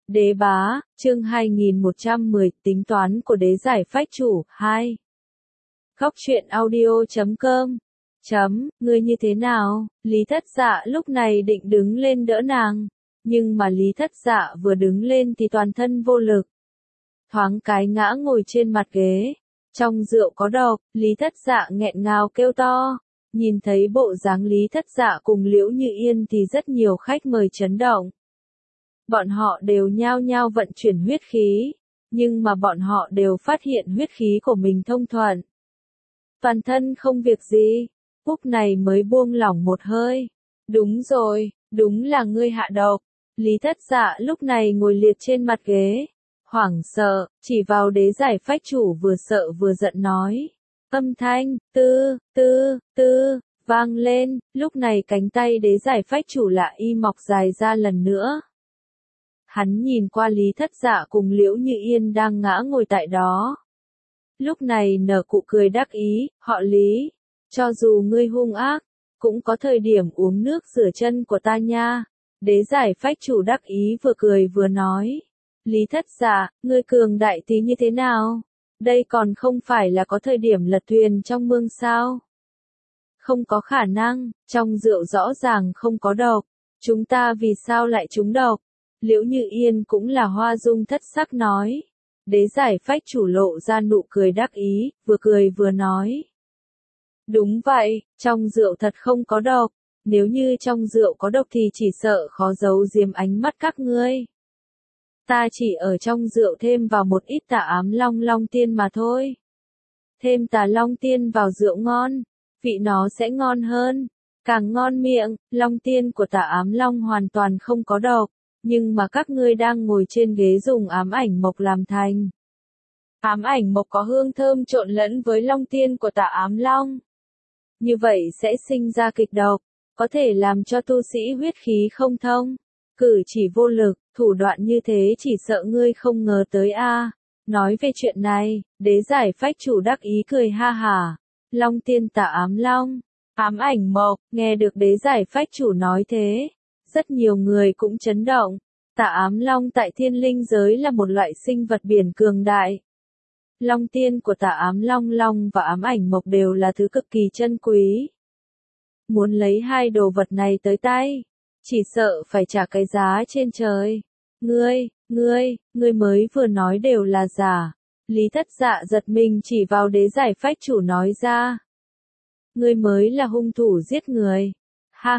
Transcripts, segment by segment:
Đế bá, chương 2110, tính toán của đế giải phách chủ, 2. Góc truyện audio.com. Ngươi như thế nào? Lý Thất Dạ lúc này định đứng lên đỡ nàng, nhưng mà Lý Thất Dạ vừa đứng lên thì toàn thân vô lực. Thoáng cái ngã ngồi trên mặt ghế. Trong rượu có độc, Lý Thất Dạ nghẹn ngào kêu to. Nhìn thấy bộ dáng Lý Thất Dạ cùng Liễu Như Yên thì rất nhiều khách mời chấn động. Bọn họ đều nhao nhao vận chuyển huyết khí, nhưng mà bọn họ đều phát hiện huyết khí của mình thông thuận. Toàn thân không việc gì, lúc này mới buông lỏng một hơi. Đúng rồi, đúng là ngươi hạ độc. Lý Thất Dạ lúc này ngồi liệt trên mặt ghế, hoảng sợ, chỉ vào đế giải phách chủ vừa sợ vừa giận nói. Âm thanh, tư, vang lên, lúc này cánh tay đế giải phách chủ Lạ Y mọc dài ra lần nữa. Hắn nhìn qua Lý Thất Dạ cùng Liễu Như Yên đang ngã ngồi tại đó. Lúc này nở cụ cười đắc ý, họ Lý, cho dù ngươi hung ác, cũng có thời điểm uống nước rửa chân của ta nha. Đế giải phách chủ đắc ý vừa cười vừa nói. Lý Thất Dạ, ngươi cường đại tí như thế nào? Đây còn không phải là có thời điểm lật thuyền trong mương sao? Không có khả năng, trong rượu rõ ràng không có độc. Chúng ta vì sao lại trúng độc? Liễu Như Yên cũng là hoa dung thất sắc nói. Đế giải phách chủ lộ ra nụ cười đắc ý, vừa cười vừa nói. Đúng vậy, trong rượu thật không có độc. Nếu như trong rượu có độc thì chỉ sợ khó giấu giếm ánh mắt các ngươi. Ta chỉ ở trong rượu thêm vào một ít Tà Ám Long tiên mà thôi. Thêm Tà Long tiên vào rượu ngon, vị nó sẽ ngon hơn, càng ngon miệng. Long tiên của Tà Ám Long hoàn toàn không có độc, nhưng mà các ngươi đang ngồi trên ghế dùng ám ảnh mộc làm thành. Ám ảnh mộc có hương thơm trộn lẫn với long tiên của Tà Ám Long. Như vậy sẽ sinh ra kịch độc, có thể làm cho tu sĩ huyết khí không thông, cử chỉ vô lực, thủ đoạn như thế chỉ sợ ngươi không ngờ tới a. Nói về chuyện này, đế giải phách chủ đắc ý cười ha hả. Long tiên Tà Ám Long, ám ảnh mộc, nghe được đế giải phách chủ nói thế, rất nhiều người cũng chấn động. Tà Ám Long tại Thiên Linh giới là một loại sinh vật biển cường đại. Long tiên của Tà Ám Long và ám ảnh mộc đều là thứ cực kỳ chân quý. Muốn lấy hai đồ vật này tới tay, chỉ sợ phải trả cái giá trên trời. Ngươi mới vừa nói đều là giả. Lý Thất Dạ giật mình chỉ vào đế giải phách chủ nói ra. Ngươi mới là hung thủ giết người. Ha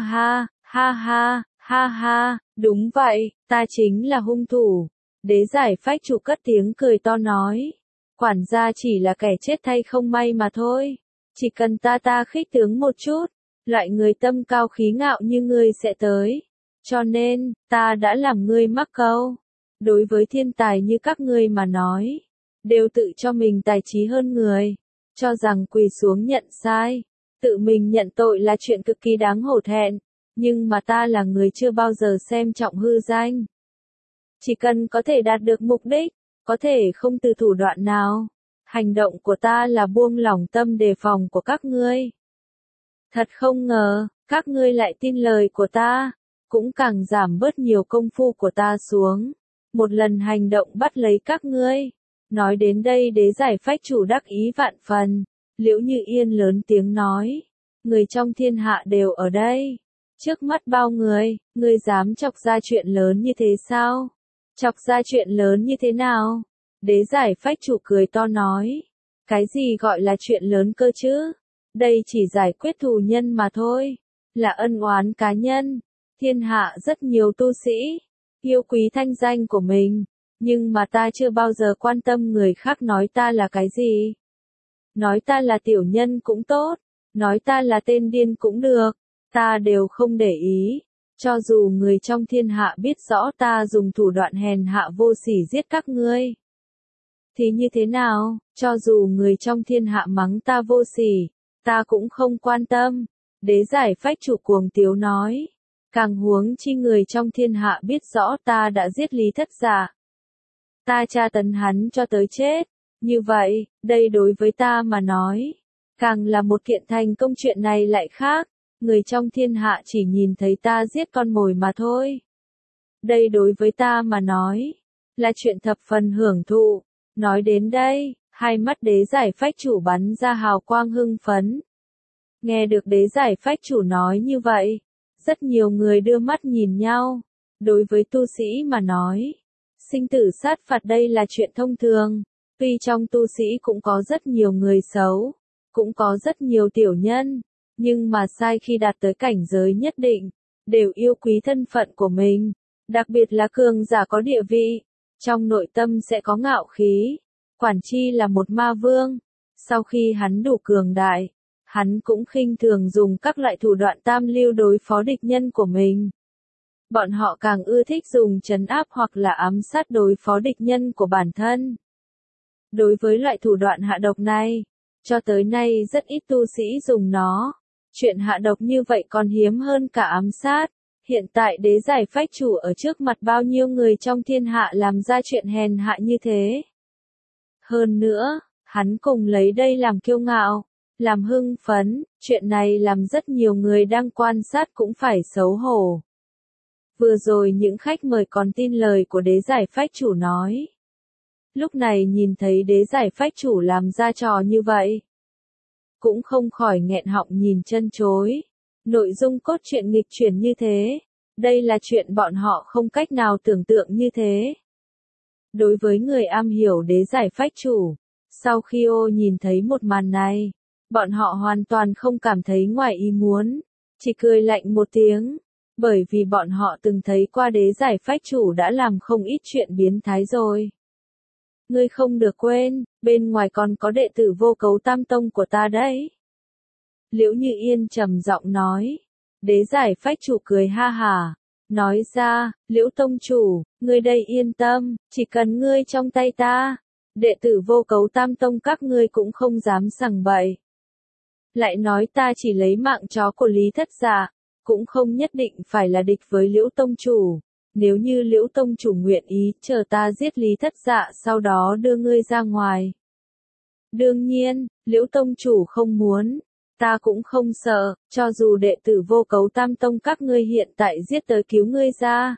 ha, đúng vậy, ta chính là hung thủ. Đế giải phách chủ cất tiếng cười to nói. Quản gia chỉ là kẻ chết thay không may mà thôi. Chỉ cần ta khích tướng một chút, loại người tâm cao khí ngạo như ngươi sẽ tới. Cho nên, ta đã làm ngươi mắc câu. Đối với thiên tài như các ngươi mà nói, đều tự cho mình tài trí hơn người, cho rằng quỳ xuống nhận sai, tự mình nhận tội là chuyện cực kỳ đáng hổ thẹn. Nhưng mà ta là người chưa bao giờ xem trọng hư danh. Chỉ cần có thể đạt được mục đích, có thể không từ thủ đoạn nào. Hành động của ta là buông lỏng tâm đề phòng của các ngươi. Thật không ngờ, các ngươi lại tin lời của ta, cũng càng giảm bớt nhiều công phu của ta xuống. Một lần hành động bắt lấy các ngươi. Nói đến đây đế giải phách chủ đắc ý vạn phần. Liễu Như Yên lớn tiếng nói. Người trong thiên hạ đều ở đây. Trước mắt bao người, ngươi dám chọc ra chuyện lớn như thế sao? Chọc ra chuyện lớn như thế nào? Đế giải phách chủ cười to nói. Cái gì gọi là chuyện lớn cơ chứ? Đây chỉ giải quyết thù nhân mà thôi. Là ân oán cá nhân. Thiên hạ rất nhiều tu sĩ, yêu quý thanh danh của mình. Nhưng mà ta chưa bao giờ quan tâm người khác nói ta là cái gì. Nói ta là tiểu nhân cũng tốt. Nói ta là tên điên cũng được. Ta đều không để ý. Cho dù người trong thiên hạ biết rõ ta dùng thủ đoạn hèn hạ vô sỉ giết các ngươi, thì như thế nào? Cho dù người trong thiên hạ mắng ta vô sỉ, ta cũng không quan tâm. Đế giải phách chủ cuồng tiếu nói. Càng huống chi người trong thiên hạ biết rõ ta đã giết Lý Thất Dạ. Ta tra tấn hắn cho tới chết. Như vậy, đây đối với ta mà nói, càng là một kiện thành công. Chuyện này lại khác. Người trong thiên hạ chỉ nhìn thấy ta giết con mồi mà thôi. Đây đối với ta mà nói, là chuyện thập phần hưởng thụ. Nói đến đây, hai mắt đế giải phách chủ bắn ra hào quang hưng phấn. Nghe được đế giải phách chủ nói như vậy, rất nhiều người đưa mắt nhìn nhau. Đối với tu sĩ mà nói, sinh tử sát phạt đây là chuyện thông thường. Tuy trong tu sĩ cũng có rất nhiều người xấu, cũng có rất nhiều tiểu nhân, nhưng mà sai khi đạt tới cảnh giới nhất định, đều yêu quý thân phận của mình, đặc biệt là cường giả có địa vị, trong nội tâm sẽ có ngạo khí. Quản chi là một ma vương, sau khi hắn đủ cường đại, hắn cũng khinh thường dùng các loại thủ đoạn tam lưu đối phó địch nhân của mình. Bọn họ càng ưa thích dùng trấn áp hoặc là ám sát đối phó địch nhân của bản thân. Đối với loại thủ đoạn hạ độc này, cho tới nay rất ít tu sĩ dùng nó. Chuyện hạ độc như vậy còn hiếm hơn cả ám sát. Hiện tại đế giải phách chủ ở trước mặt bao nhiêu người trong thiên hạ làm ra chuyện hèn hạ như thế. Hơn nữa, hắn cùng lấy đây làm kiêu ngạo, làm hưng phấn, chuyện này làm rất nhiều người đang quan sát cũng phải xấu hổ. Vừa rồi những khách mời còn tin lời của đế giải phách chủ nói. Lúc này nhìn thấy đế giải phách chủ làm ra trò như vậy, cũng không khỏi nghẹn họng nhìn chân chối. Nội dung cốt truyện nghịch chuyển như thế, đây là chuyện bọn họ không cách nào tưởng tượng như thế. Đối với người am hiểu đế giải phách chủ, sau khi nhìn thấy một màn này, bọn họ hoàn toàn không cảm thấy ngoài ý muốn, chỉ cười lạnh một tiếng, bởi vì bọn họ từng thấy qua đế giải phách chủ đã làm không ít chuyện biến thái rồi. Ngươi không được quên, bên ngoài còn có đệ tử vô cấu tam tông của ta đấy. Liễu Như Yên trầm giọng nói. Đế giải phách chủ cười ha hả, nói ra, Liễu tông chủ, ngươi đây yên tâm, chỉ cần ngươi trong tay ta, đệ tử vô cấu tam tông các ngươi cũng không dám sằng bậy. Lại nói ta chỉ lấy mạng chó của Lý Thất Dạ, cũng không nhất định phải là địch với Liễu tông chủ. Nếu như Liễu tông chủ nguyện ý, chờ ta giết Lý Thất Dạ sau đó đưa ngươi ra ngoài. Đương nhiên, Liễu tông chủ không muốn, ta cũng không sợ, cho dù đệ tử vô cấu tam tông các ngươi hiện tại giết tới cứu ngươi ra.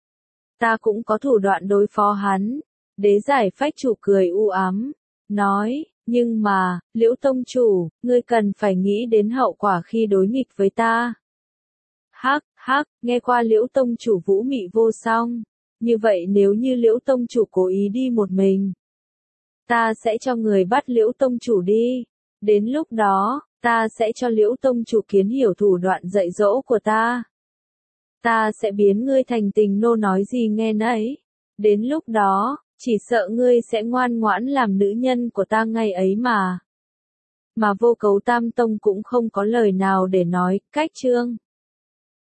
Ta cũng có thủ đoạn đối phó hắn. Đế giải phách chủ cười u ám, nói, nhưng mà, Liễu tông chủ, ngươi cần phải nghĩ đến hậu quả khi đối nghịch với ta. Hắc, nghe qua Liễu tông chủ vũ mị vô song. Như vậy nếu như Liễu tông chủ cố ý đi một mình, ta sẽ cho người bắt Liễu tông chủ đi. Đến lúc đó, ta sẽ cho Liễu tông chủ kiến hiểu thủ đoạn dạy dỗ của ta. Ta sẽ biến ngươi thành tình nô nói gì nghe nấy. Đến lúc đó, chỉ sợ ngươi sẽ ngoan ngoãn làm nữ nhân của ta ngay ấy mà. Mà vô cấu tam tông cũng không có lời nào để nói, cách chương.